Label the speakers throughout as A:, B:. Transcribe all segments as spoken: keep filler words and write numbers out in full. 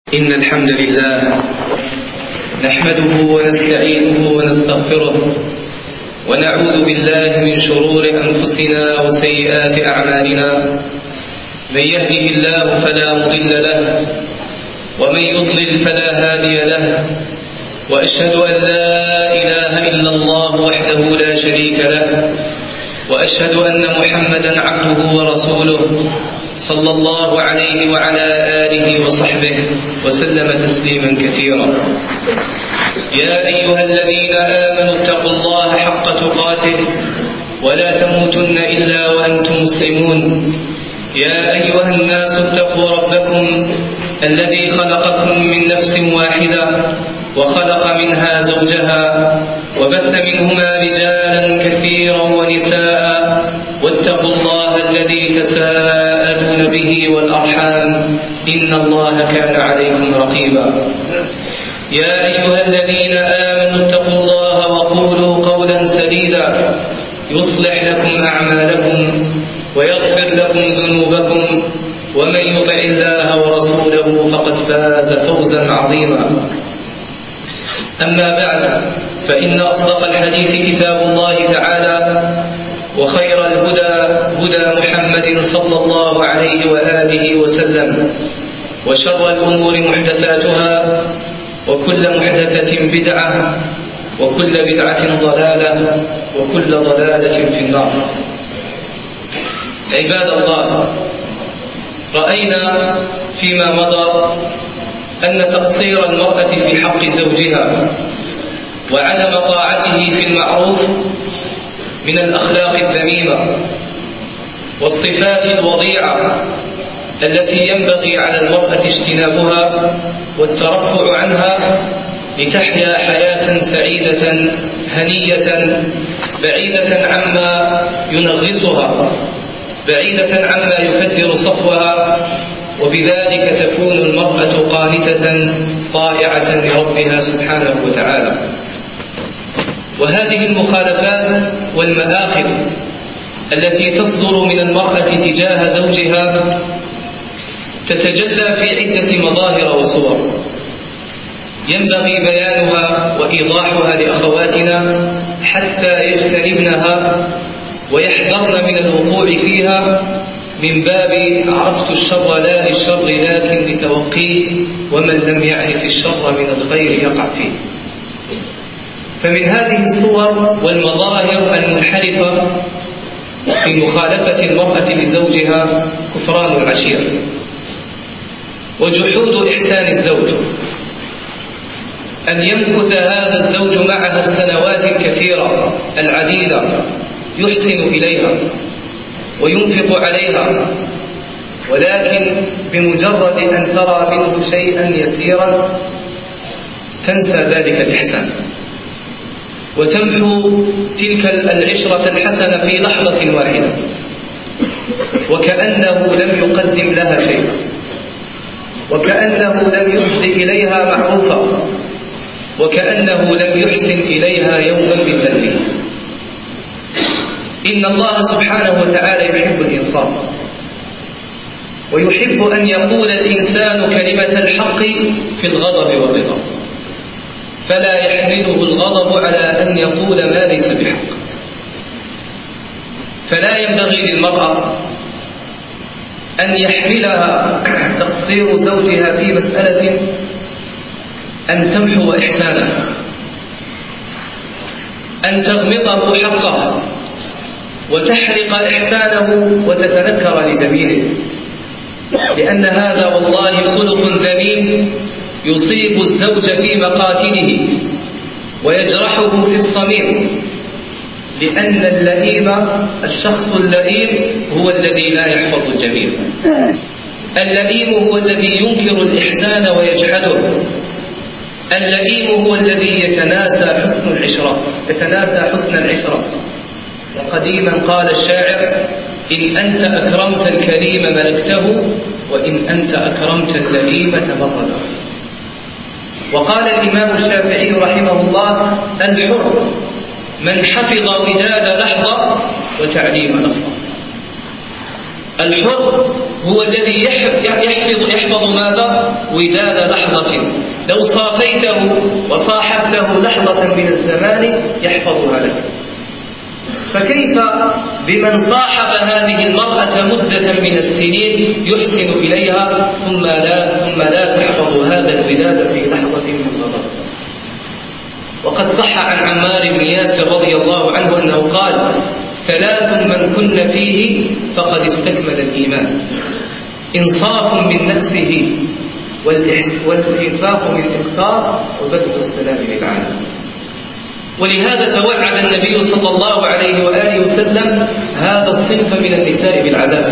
A: إن الحمد لله نحمده ونستعينه ونستغفره ونعوذ بالله من شرور أنفسنا وسيئات أعمالنا. من يهده الله فلا مضل له ومن يضلل فلا هادي له، وأشهد أن لا إله إلا الله وحده لا شريك له، وأشهد أن محمدا عبده ورسوله صلى الله عليه وعلى آله وصحبه وسلم تسليما كثيرا. يا أيها الذين آمنوا اتقوا الله حق تقاته ولا تموتن إلا وأنتم مسلمون. يا أيها الناس اتقوا ربكم الذي خلقكم من نفس واحدة وخلق منها زوجها وبث منهما رجالا كثيرا ونساء، واتقوا الله الذي تساءلون به والأرحام إن الله كان عليكم رقيبا. يا أيها الذين آمنوا اتقوا الله وقولوا قولا سديدا يصلح لكم أعمالكم ويغفر لكم ذنوبكم، ومن يطع الله ورسوله فقد فاز فوزا عظيما. أما بعد، فإن أصدق الحديث كتاب الله تعالى، وخير الهدى هدى محمد صلى الله عليه وآله وسلم، وشر الأمور محدثاتها، وكل محدثة بدعة، وكل بدعة ضلالة، وكل ضلالة في النار. عباد الله، رأينا فيما مضى أن تقصير المرأة في حق زوجها وعدم طاعته في المعروف من الأخلاق الذميمة والصفات الوضيعة التي ينبغي على المرأة اجتنابها والترفع عنها لتحيا حياة سعيدة هنية بعيدة عما ينغصها، بعيدة عما يكدر صفوها، وبذلك تكون المرأة قانتة طائعة لربها سبحانه وتعالى. وهذه المخالفات والمآخذ التي تصدر من المرأة تجاه زوجها تتجلى في عدة مظاهر وصور ينبغي بيانها وإيضاحها لأخواتنا حتى يجتنبنها ويحذرن من الوقوع فيها، من باب عرفت الشر لا للشر لكن لتوقيه، ومن لم يعرف الشر من الخير يقع فيه. فمن هذه الصور والمظاهر المنحرفة في مخالفة المرأة لزوجها كفران العشيرة وجحود إحسان الزوج، أن يمكث هذا الزوج معها السنوات الكثيرة العديدة يحسن إليها وينفق عليها، ولكن بمجرد أن ترى منه شيئا يسيرا تنسى ذلك الإحسان وتمحو تلك العشرة الحسنة في لحظة واحدة، وكأنه لم يقدم لها شيئا، وكأنه لم يسد إليها معروفا، وكأنه لم يحسن إليها يوما بالذنب. إن الله سبحانه وتعالى يحب الإنصاف، ويحب أن يقول الإنسان كلمة الحق في الغضب والرضا، فلا يحمله الغضب على أن يقول ما ليس بحق. فلا ينبغي للمرأة أن يحملها تقصير زوجها في مسألة أن تمحو إحسانه، أن تغمضه حقه وتحرق إحسانه وتتنكر لزميله، لأن هذا والله خلق ذميم يصيب الزوج في مقاتله ويجرحه في الصميم، لأن اللئيم الشخص اللئيم هو الذي لا يحفظ الجميل. اللئيم هو الذي ينكر الإحسان ويجحده. اللئيم هو الذي يتناسى حسن العشرة يتناسى حسن العشرة. وقديما قال الشاعر: إن أنت أكرمت الكريم ملكته، وإن أنت أكرمت اللئيم تمرده. وقال الإمام الشافعي رحمه الله: الحر من حفظ وداد لحظة وتعليم لحظة. الحر هو الذي يحفظ, يحفظ ماذا؟ وداد لحظة. لو صافيته وصاحبته لحظة من الزمان يحفظها لك، فكيف بمن صاحب هذه المرأة مدة من السنين يحسن إليها ثم لا, ثم لا تحفظ هذا الوداد في لحظة من غضب؟ وقد صح عن عمار بن ياسر رضي الله عنه أنه قال: ثلاث من كن فيه فقد استكمل الإيمان: إنصاف من نفسه، والإنفاق من الإقتار، وبذل السلام للعالم. ولهذا توعد النبي صلى الله عليه وآله وسلم هذا الصنف من النساء بالعذاب،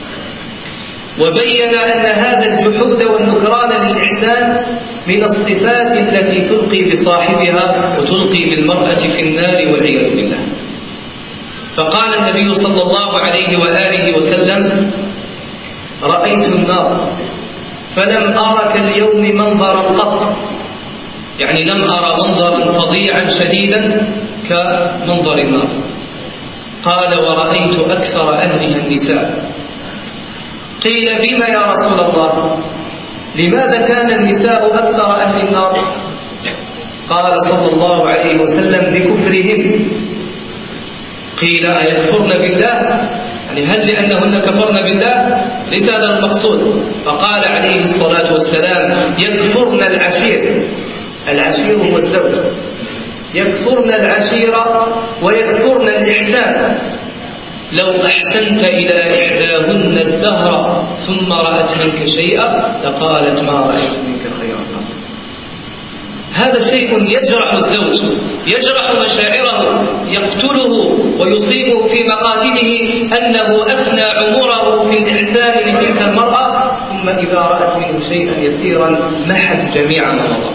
A: وبين أن هذا الجحود والنكران للإحسان من الصفات التي تلقي بصاحبها وتلقي بالمرأة في النار والعياذ بالله. فقال النبي صلى الله عليه وآله وسلم: رأيت النار فلم أرك اليوم منظرا قط، يعني لم أرى منظرا فظيعا شديدا كمنظر النار. قال: ورأيت أكثر أهلها النساء. قيل: بما يا رسول الله؟ لماذا كان النساء أكثر أهل النار؟ قال صلى الله عليه وسلم: بكفرهم. قيل: أيكفرن بالله؟ يعني هل لأنهن كفرن بالله؟ ليس هذا المقصود. فقال عليه الصلاة والسلام: يكفرن العشير. العشير هو الزوج. يكفرن العشيرة ويكفرن الإحسان. لو أحسنت إلى إحداهن الدهر ثم رأت منك شيئا لقالت: ما رأيت منك خيرا. هذا شيء يجرح الزوج، يجرح مشاعره، يقتله ويصيبه في مقاتله أنه أفنى عمره في الإحسان لتلك المرأة، ثم إذا رأت منه شيئا يسيرا محت جميع ما مضى،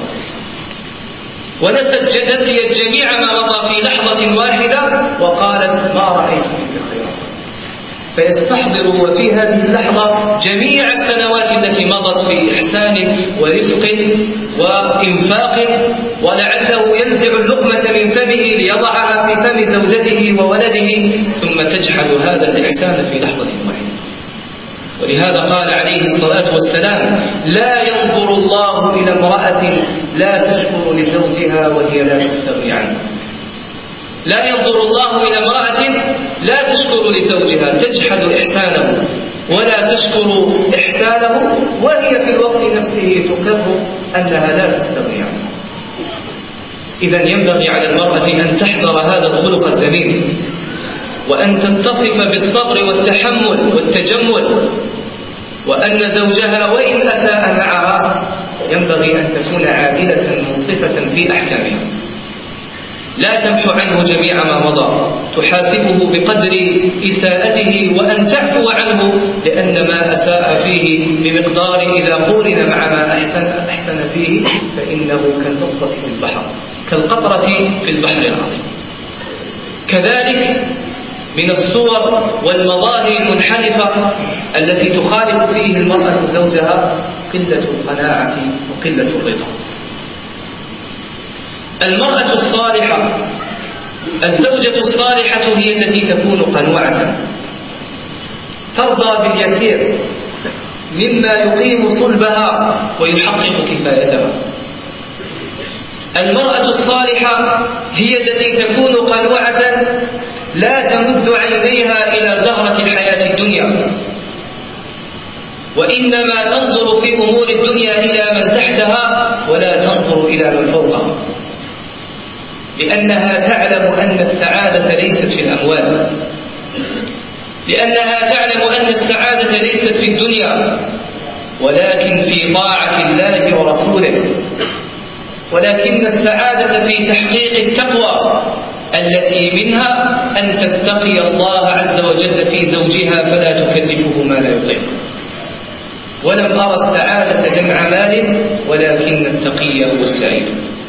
A: ونسيت جميع ما مضى في لحظة واحدة وقالت: ما رأيت منك خيرا. فيستحضر وفي هذه اللحظة جميع السنوات التي مضت في إحسان ورفق وإنفاق، ولعله ينزع اللقمة من فمه ليضعها في فم زوجته وولده، ثم تجحد هذا الإحسان في لحظة واحدة. ولهذا قال عليه الصلاة والسلام: لا ينظر الله إلى امرأة لا تشكر لزوجها وهي لا تستغني عنه. لا ينظر الله إلى امرأة لا تشكر لزوجها، تجحد إحسانه ولا تشكر إحسانه، وهي في الوقت نفسه تقر أنها لا تستغني عنه. إذن ينبغي على المرأة أن تحذر هذا الخلق الذميم، وأن تتصف بالصبر والتحمل والتجمل، وأن زوجها وإن أساء معها ينبغي أن تكون عادلة منصفة في أحكامها، لا تمحو عنه جميع ما مضى، تحاسبه بقدر إساءته، وأن تعفو عنه لأن ما أساء فيه بمقدار إذا قورن مع ما أحسن, أحسن فيه فإنه كالنقطة في البحر، كالقطرة في البحر العظيم. كذلك من الصور والمظاهر المنحرفة التي تخالف فيه المرأة زوجها قلة القناعة وقلة الرضا. المرأة الصالحة، الزوجة الصالحة هي التي تكون قنوعة، ترضى باليسير مما يقيم صلبها ويحقق كفايتها. المرأة الصالحة هي التي تكون قنوعة لا تمد عينيها إلى زهرة الحياة الدنيا، وإنما تنظر في أمور الدنيا إلى من تحتها ولا تنظر إلى من فوقها، لأنها تعلم أن السعادة ليست في الأموال، لأنها تعلم أن السعادة ليست في الدنيا ولكن في طاعة الله ورسوله، ولكن السعادة في تحقيق التقوى التي منها أن تتقي الله عز وجل في زوجها فلا تكلفه ما لا يطيق. ولم أرى السعادة جمع مال ولكن التقي هو السعيد.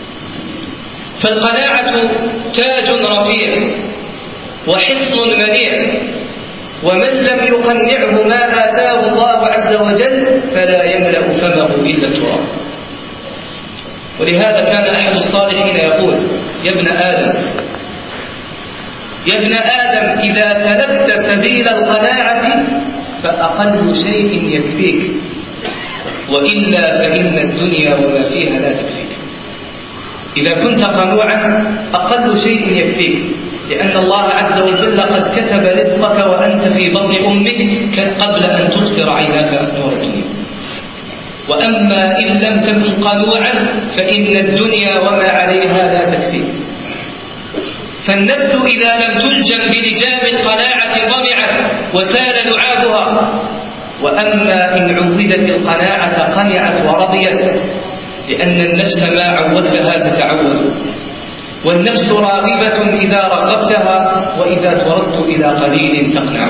A: فالقناعة تاج رفيع وحصن منيع، ومن لم يقنعه ما آتاه الله عز وجل فلا يملأ فمه إلا التراب. ولهذا كان أحد الصالحين يقول: يا ابن آدم يا ابن آدم إذا سلكت سبيل القناعة فأقل شيء يكفيك، وإلا فإن الدنيا وما فيها لا تكفيك. إذا كنت قنوعا أقل شيء يكفيك، لأن الله عز وجل قد كتب رزقك وأنت في بطن أمك قبل أن تبصر عيناك نور الدنيا. وأما إن لم تكن قنوعا فإن الدنيا وما عليها لا تكفيك. فالنفس إذا لم تلجم بلجام القناعة ضمعت وسال لعابها، وأما إن عودت القناعة قنعت ورضيت، لأن النفس ما عودتها تتعود، والنفس راغبة إذا رغبتها، وإذا ترد إلى قليل تقنع.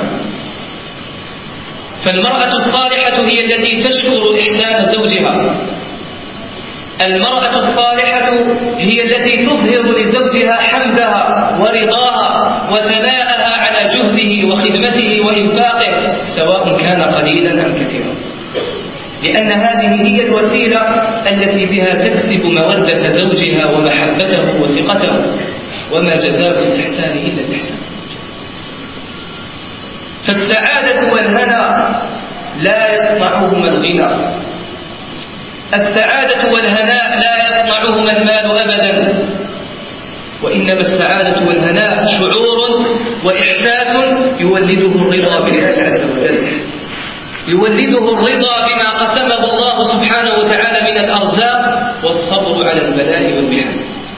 A: فالمرأة الصالحة هي التي تشكر إحسان زوجها. المرأة الصالحة هي التي تظهر لزوجها حمدها ورضاها وثناءها على جهده وخدمته وإنفاقه، سواء كان قليلا أم كثيرا، لأن هذه هي الوسيلة التي بها تكسب مودة زوجها ومحبته وثقته. وما جزاء الإحسان إلا الإحسان. فالسعادة والهنا لا يصنعهما الغنى، السعادة والهناء لا يصنعهما المال أبدا، وإنما السعادة والهناء شعور وإحساس يولده الرضا بالله عز وجل، يولده الرضا بما قسمه الله سبحانه وتعالى من الأرزاق، والصبر على البلاء والمحن.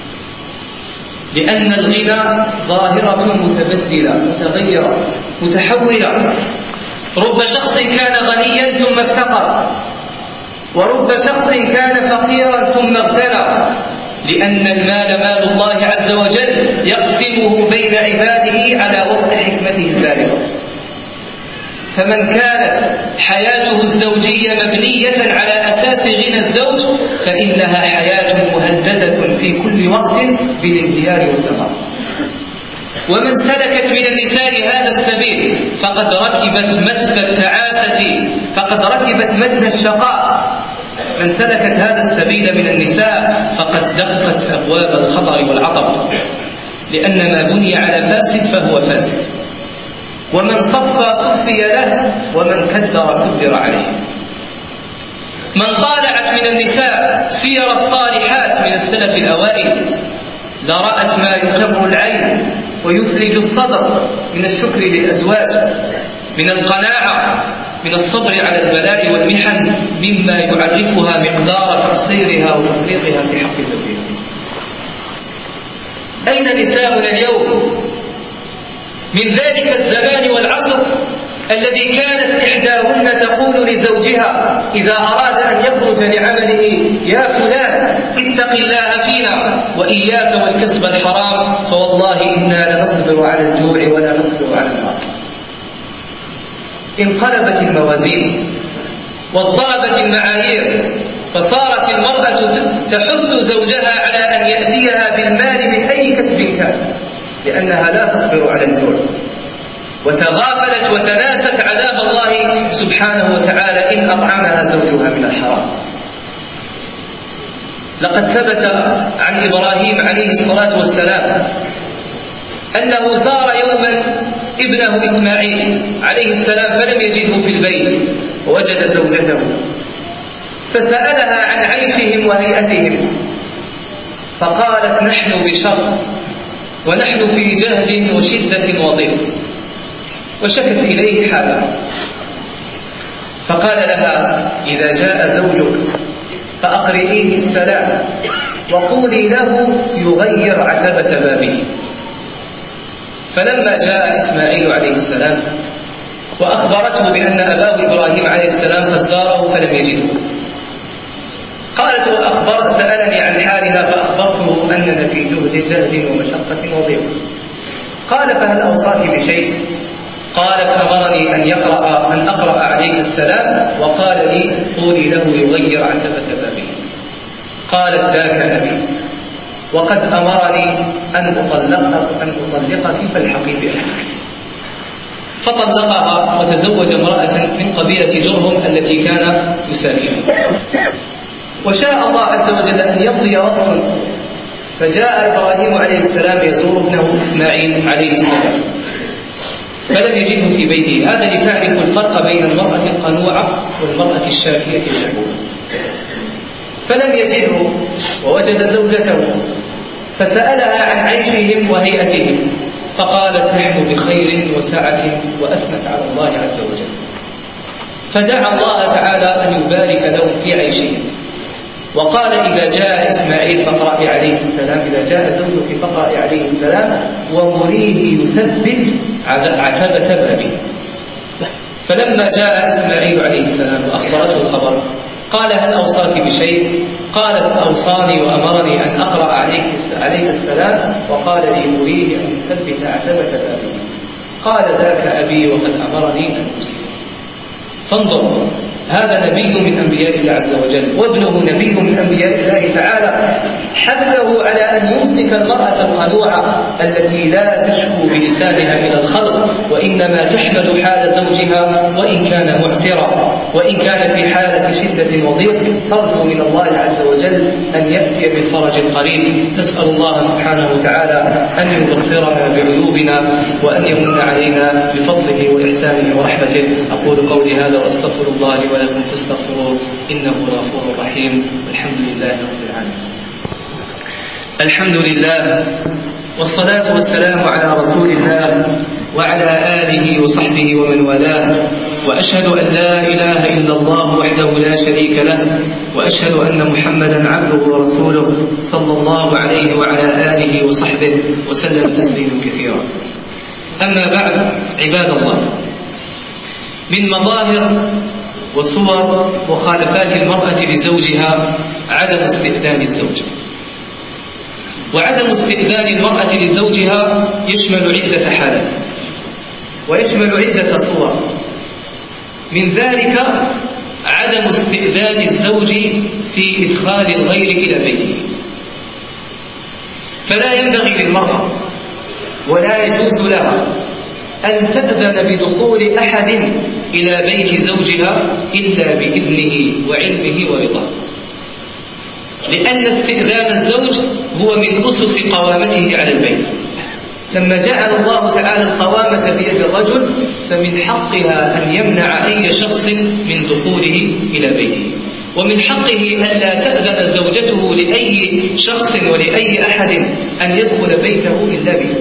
A: لأن الغنى ظاهرة متبدلة متغيرة متحولة. رب شخص كان غنيا ثم افتقر، ورب شخص كان فقيرا ثم اغتنى، لأن المال مال الله عز وجل يقسمه بين عباده على وفق حكمته البالغة. فمن كانت حياته الزوجية مبنية على أساس غنى الزوج فإنها حياة مهددة في كل وقت بالانهيار والدمار. ومن سلكت من النساء هذا السبيل فقد ركبت متن التعاسة، فقد ركبت متن الشقاء. من سلكت هذا السبيل من النساء فقد دقت أبواب الخطر والعطب، لأن ما بني على فاسد فهو فاسد، ومن صفى صفي له، ومن كدر كدر عليه. من طالعت من النساء سير الصالحات من السلف الأوائل لرأت ما يقر العين ويثلج الصدر من الشكر للأزواج، من القناعة، من الصبر على البلاء والمحن، مما يعرفها مقدار تقصيرها وتفريطها في حق زوجها. أين نساؤنا اليوم من ذلك الزمان والعصر الذي كانت إحداهن تقول لزوجها إذا أراد أن يخرج لعمله: يا فلان اتق الله فينا وإياك والكسب الحرام، فوالله إنا لنصبر على الجوع ولا نصبر على النار. انقلبت الموازين واضطربت المعايير، فصارت المرأة تحث زوجها على أن يأتيها بالمال من أي كسب كان، لأنها لا تصبر على الجوع، وتغافلت وتناست عذاب الله سبحانه وتعالى إن أطعمها زوجها من الحرام. لقد ثبت عن إبراهيم عليه الصلاة والسلام أنه زار يوما ابنه إسماعيل عليه السلام فلم يجده في البيت، ووجد زوجته فسألها عن عيشهم وهيئتهم، فقالت: نحن بشر، ونحن في جهد وشدة وضيق، وشكت إليه حالها. فقال لها: إذا جاء زوجك فأقرئيه السلام وقولي له يغير عتبة بابه. فلما جاء إسماعيل عليه السلام وأخبرته بأن أباه إبراهيم عليه السلام قد زاره فلم يجده، قالت: وأخبر سألني عن حالنا فأخبرته أننا في جهد جهد ومشقة وضيق. قال: فهل أوصاك بشيء؟ قالت: أمرني أن يقرأ أن أقرأ عليه السلام وقال لي قولي له يغير عتبة بابه. قالت: ذاك أبي، وقد أمرني أن أطلقك أن أطلقك فالحقي بأهلك. فطلقها وتزوج امرأة من قبيلة جرهم التي كان يساكنها. وشاء الله عز وجل أن يقضي وقت، فجاء إبراهيم عليه السلام يزور ابنه إسماعيل عليه السلام، فلم يجده في بيته. هذا لتعرف الفرق بين المرأة القنوعة والمرأة الشافية المحبوبة. فلم يجده ووجد زوجته فسألها عن عيشهم وهيئتهم فقالت نحن بخير وسعة وأثنت على الله عز وجل. فدعا الله تعالى أن يبارك لهم في عيشهم وقال إذا جاء إسماعيل فقرأ عليه السلام إذا جاء زوجك فقرأ عليه السلام ومريه يثبت عتبة بابه. فلما جاء إسماعيل عليه السلام وأخبرته الخبر قال هل أوصاك بشيء؟ قالت أوصاني وأمرني أن أقرأ عليك عليه السلام وقال لي أريد أن يثبت عتبة بابه. قال ذاك أبي وقد أمرني أن أسلم. فانظر، هذا نبي من أنبياء الله عز وجل وابنه نبي من أنبياء الله تعالى، حثه على أن يمسك المرأة الخلوعة التي لا تشكو بلسانها إلى الخلق وإنما تحمل حال زوجها وإن كان معسرا وإن كان في حالة شدة وضيق، ترجو من الله عز وجل أن يأتي بالفرج القريب. نسأل الله سبحانه وتعالى أن يبصرنا بعيوبنا وأن يمن علينا بفضله وإحسانه ورحمته. أقول قولي هذا وأستغفر الله لي ولكم فاستغفروه إنه غفور رحيم. والحمد لله رب العالمين. الحمد لله والصلاة والسلام على رسول الله وعلى آله وصحبه ومن والاه، وأشهد أن لا إله إلا الله وحده لا شريك له، وأشهد أن محمدا عبده ورسوله صلى الله عليه وعلى آله وصحبه وسلم تسليما كثيرا. أما بعد، عباد الله، من مظاهر وصور مخالفات المرأة لزوجها عدم استئذان الزوج. وعدم استئذان المرأة لزوجها يشمل عدة حالات ويشمل عدة صور. من ذلك عدم استئذان الزوج في إدخال الغير إلى بيته. فلا ينبغي للمرأة ولا يجوز لها أن تأذن بدخول أحد إلى بيت زوجها إلا بإذنه وعلمه ورضاه، لأن استئذان الزوج هو من أسس قوامته على البيت. لما جعل الله تعالى القوامة بيد الرجل فمن حقها أن يمنع أي شخص من دخوله إلى بيته، ومن حقه ألا تأذن زوجته لأي شخص ولأي أحد أن يدخل بيته إلا بإذنه،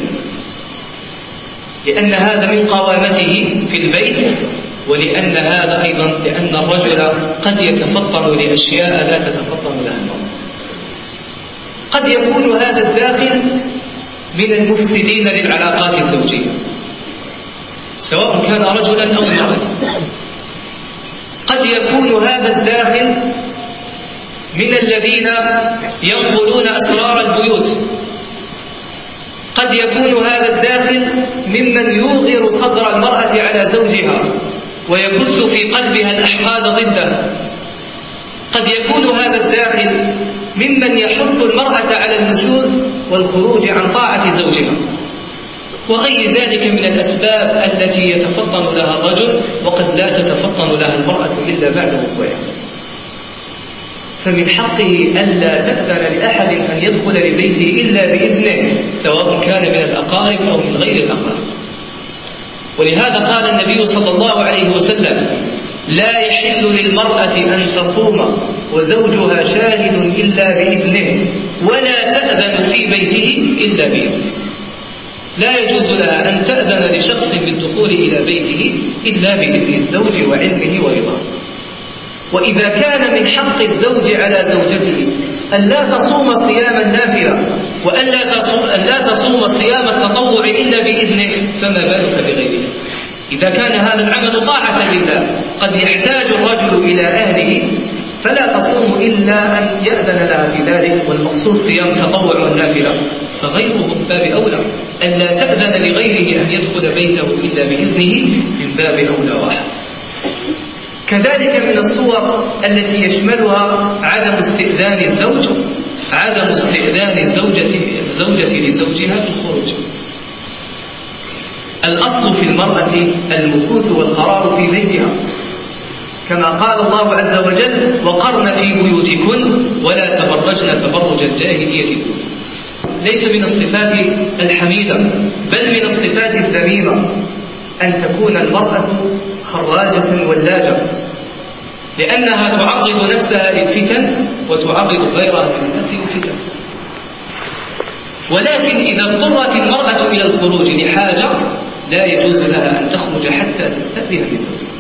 A: لأن هذا من قوامته في البيت، ولأن هذا أيضا لأن الرجل قد يتفطن لأشياء لا تتفطن لها المرأة. قد يكون هذا الداخل من المفسدين للعلاقات الزوجية سواء كان رجلا أو امرأة. قد يكون هذا الداخل من الذين ينقلون أسرار البيوت. قد يكون هذا الداخل ممن يوغر صدر المرأة على زوجها ويبث في قلبها الأحقاد ضده. قد يكون هذا الداخل ممن يحث المرأة على النشوز والخروج عن طاعة زوجها وغير ذلك من الأسباب التي يتفطن لها الرجل وقد لا تتفطن لها المرأة إلا بعد وقوعها. فمن حقه ألا تأذن لأحد أن يدخل لبيته إلا بإذنه سواء كان من الأقارب أو من غير الأقارب. ولهذا قال النبي صلى الله عليه وسلم: لا يحل للمرأة أن تصوم وزوجها شاهد إلا بإذنه ولا تأذن في بيته إلا بإذنه. لا يجوز لها أن تأذن لشخص بالدخول إلى بيته إلا بإذن الزوج وعلمه ورضاه. وإذا كان من حق الزوج على زوجته أن لا تصوم صيام النافلة وأن لا تصوم صيام التطوع إلا بإذنه، فما بالك بغيره؟ إذا كان هذا العمل طاعة لله قد يحتاج الرجل إلى أهله فلا تصوم إلا أن يأذن لها في ذلك، والمقصود صيام التطوع والنافلة، فغيره من باب أولى. أن لا تأذن لغيره أن يدخل بيته إلا بإذنه من باب أولى واحد. كذلك من الصور التي يشملها عدم استئذان الزوج عدم استئذان الزوجة الزوجة لزوجها في الخروج. الأصل في المرأة المكوث والقرار في بيتها، كما قال الله عز وجل: وقرن في بيوتكن ولا تبرجن تبرج الجاهلية الأولى. ليس من الصفات الحميدة بل من الصفات الذميمة. أن تكون المرأة خراجة ولاجة، لأنها تعرض نفسها للفتن وتعرض غيرها من الناس للفتن. ولكن إذا اضطرت المرأة إلى الخروج لحاجة لا يجوز لها أن تخرج حتى تستأذن من زوجها.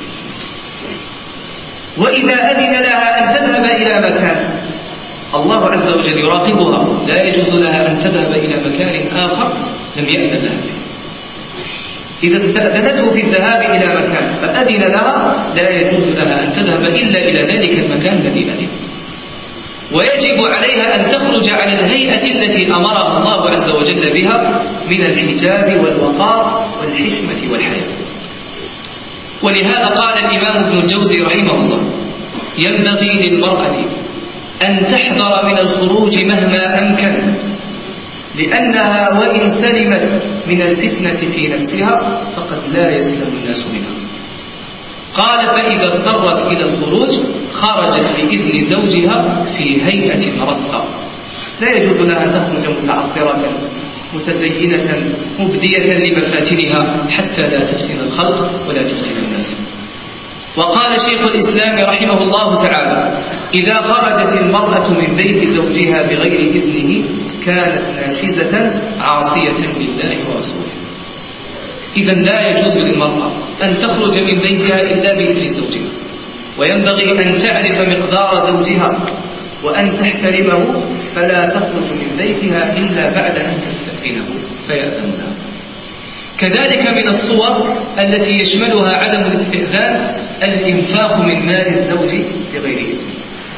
A: وإذا أذن لها أن تذهب إلى مكان الله عز وجل يراقبها لا يجوز لها أن تذهب إلى مكان آخر لم يأذن لها فيه. إذا استأذنته في الذهاب إلى مكان فأذن لها لا يجوز لها أن تذهب إلا إلى ذلك المكان الذي أذن. ويجب عليها أن تخرج على الهيئة التي أمرها الله عز وجل بها من الحجاب والوقار والحشمة والحياء. ولهذا قال الإمام ابن الجوزي رحمه الله: ينبغي للمرأة أن تحذر من الخروج مهما أمكن، لأنها وإن سلمت من الفتنة في نفسها فقد لا يسلم الناس منها. قال: فإذا اضطرت إلى الخروج خرجت بإذن زوجها في هيئة رثة، لا يجوز لها أن تخرج متعطرة متزينة مبدية لمفاتنها حتى لا تفتن الخلق ولا تفتن الناس. وقال شيخ الإسلام رحمه الله تعالى: إذا خرجت المرأة من بيت زوجها بغير إذنه كانت نافذة عاصية لله ورسوله. إذا لا يجوز للمرأة أن تخرج من بيتها إلا بإذن زوجها، وينبغي أن تعرف مقدار زوجها وأن تحترمه، فلا تخرج من بيتها إلا بعد أن تستأذنه فيأذن لها. كذلك من الصور التي يشملها عدم الاستئذان الإنفاق من مال الزوج بغير إذنه.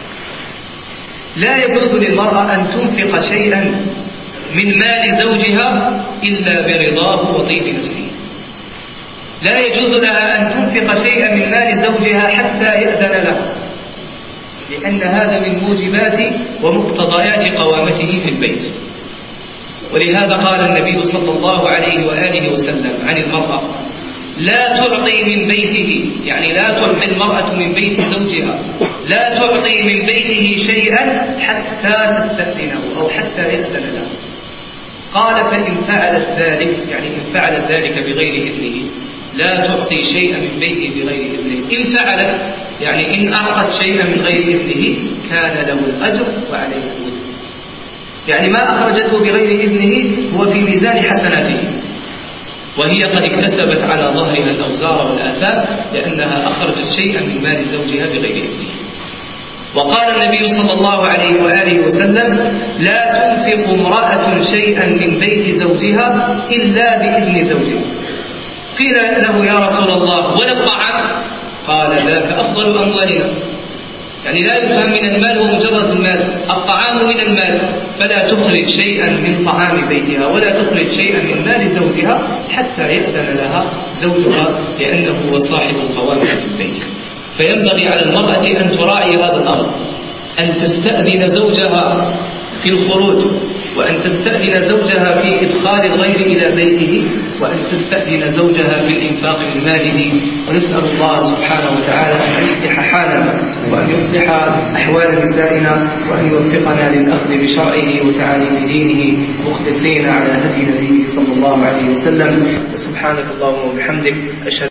A: لا يجوز للمرأة أن تنفق شيئا من مال زوجها إلا برضاه وطيب نفسه. لا يجوز لها أن تنفق شيئا من مال زوجها حتى يأذن له، لأن هذا من موجبات ومقتضيات قوامته في البيت. ولهذا قال النبي صلى الله عليه وآله وسلم عن المرأة: لا تعطي من بيته، يعني لا تعطي المرأة من بيت زوجها، لا تعطي من بيته شيئا حتى تستأذنه أو حتى يأذن له. قال: فإن فعلت ذلك، يعني إن فعلت ذلك بغير إذنه، لا تعطي شيئا من بيته بغير إذنه. إن فعلت يعني إن أعطت شيئا من غير إذنه كان له الأجر وعليه الوزر، يعني ما أخرجته بغير إذنه هو في ميزان حسناته، وهي قد اكتسبت على ظهرها الأوزار والآثام لأنها أخرجت شيئا من مال زوجها بغير إذنه. وقال النبي صلى الله عليه وآله وسلم: لا تنفق امرأة شيئا من بيت زوجها إلا بإذن زوجها. قيل له: يا رسول الله ولا الطعام؟ قال: ذاك أفضل أموالنا، يعني لا يفهم من المال ومجرد المال، الطعام من المال، فلا تخرج شيئا من طعام بيتها ولا تخرج شيئا من مال زوجها حتى يأذن لها زوجها، لأنه هو صاحب القوام في البيت. فينبغي على المرأة أن تراعي هذا الأمر، أن تستأذن زوجها في الخروج، وأن تستأذن زوجها في إدخال الغير إلى بيته، وأن تستأذن زوجها في الإنفاق من ماله. ونسأل الله سبحانه وتعالى أن يصلح حالنا وأن يصلح أحوال نسائنا وأن يوفقنا للأخذ بشرعه وتعاليم دينه مخلصين على هدي نبيه صلى الله عليه وسلم. سبحانك اللهم وبحمدك، أشهد